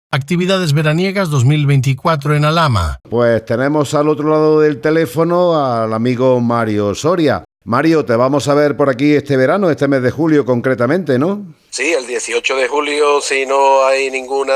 Actividades veraniegas 2024 en Alhama. Pues tenemos al otro lado del teléfono al amigo Mario Soria. Mario, te vamos a ver por aquí este verano, este mes de julio concretamente, ¿no? Sí, el 18 de julio, si no hay ningún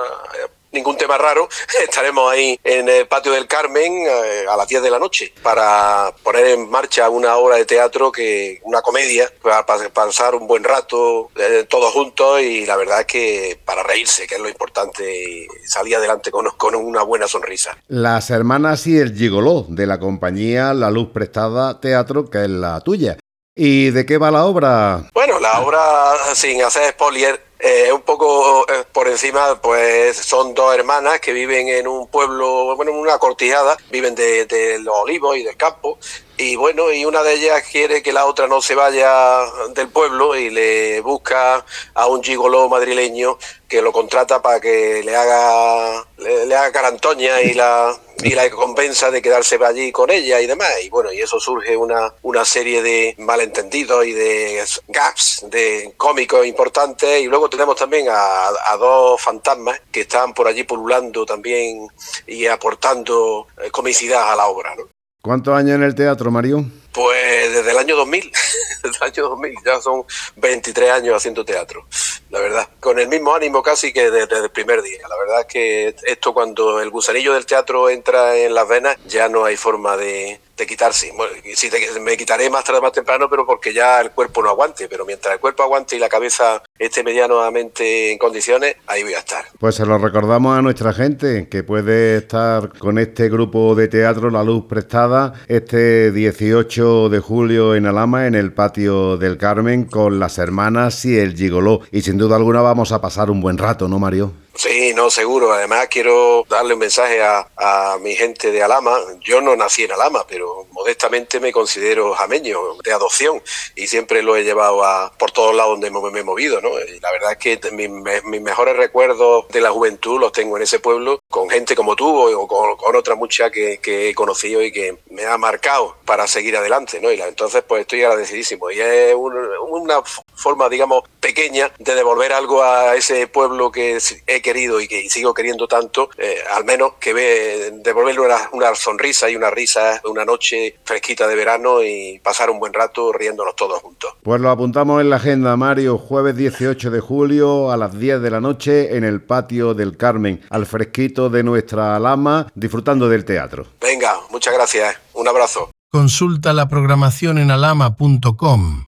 tema raro, estaremos ahí en el Patio del Carmen a las 10 de la noche para poner en marcha una obra de teatro, una comedia, para pasar un buen rato todos juntos, y la verdad es que para reírse, que es lo importante, y salir adelante con una buena sonrisa. Las Hermanas y el Gigoló, de la compañía La Luz Prestada Teatro, que es la tuya. ¿Y de qué va la obra? Bueno, la obra, sin hacer spoiler, un poco por encima, pues son dos hermanas que viven en un pueblo, bueno, en una cortijada, viven de los olivos y del campo, y bueno, y una de ellas quiere que la otra no se vaya del pueblo y le busca a un gigoló madrileño que lo contrata para que le haga carantoña y la convenza de quedarse allí con ella y demás. Y bueno, y eso surge una serie de malentendidos y de gags de cómicos importantes. Y luego tenemos también a dos fantasmas que están por allí pululando también y aportando comicidad a la obra, ¿no? ¿Cuántos años en el teatro, Mario? Pues desde el año 2000, desde el año 2000, ya son 23 años haciendo teatro, la verdad, con el mismo ánimo casi que desde el primer día. La verdad es que esto, cuando el gusanillo del teatro entra en las venas, ya no hay forma de quitarse. Bueno, sí, me quitaré más tarde o más temprano, pero porque ya el cuerpo no aguante, pero mientras el cuerpo aguante y la cabeza esté medianamente en condiciones, ahí voy a estar. Pues se lo recordamos a nuestra gente, que puede estar con este grupo de teatro La Luz Prestada este 18 de julio en Alhama, en el Patio del Carmen, con Las Hermanas y el Gigoló. Y sin duda alguna vamos a pasar un buen rato, ¿no, Mario? Sí, no, seguro. Además, quiero darle un mensaje a mi gente de Alhama. Yo no nací en Alhama, pero modestamente me considero jameño de adopción, y siempre lo he llevado por todos lados donde me he movido, ¿no? Y la verdad es que mis mejores recuerdos de la juventud los tengo en ese pueblo, con gente como tú o con otra mucha que he conocido y que me ha marcado para seguir adelante, ¿no? Entonces, pues estoy agradecidísimo. Y es una forma, digamos, pequeña de devolver algo a ese pueblo que he querido y que sigo queriendo tanto, al menos que devolverle una sonrisa y una risa, una noche fresquita de verano, y pasar un buen rato riéndonos todos juntos. Pues lo apuntamos en la agenda, Mario. Jueves 18 de julio a las 10 de la noche en el Patio del Carmen, al fresquito de nuestra Alhama, disfrutando del teatro. Venga, muchas gracias. Un abrazo. Consulta la programación en alhama.com.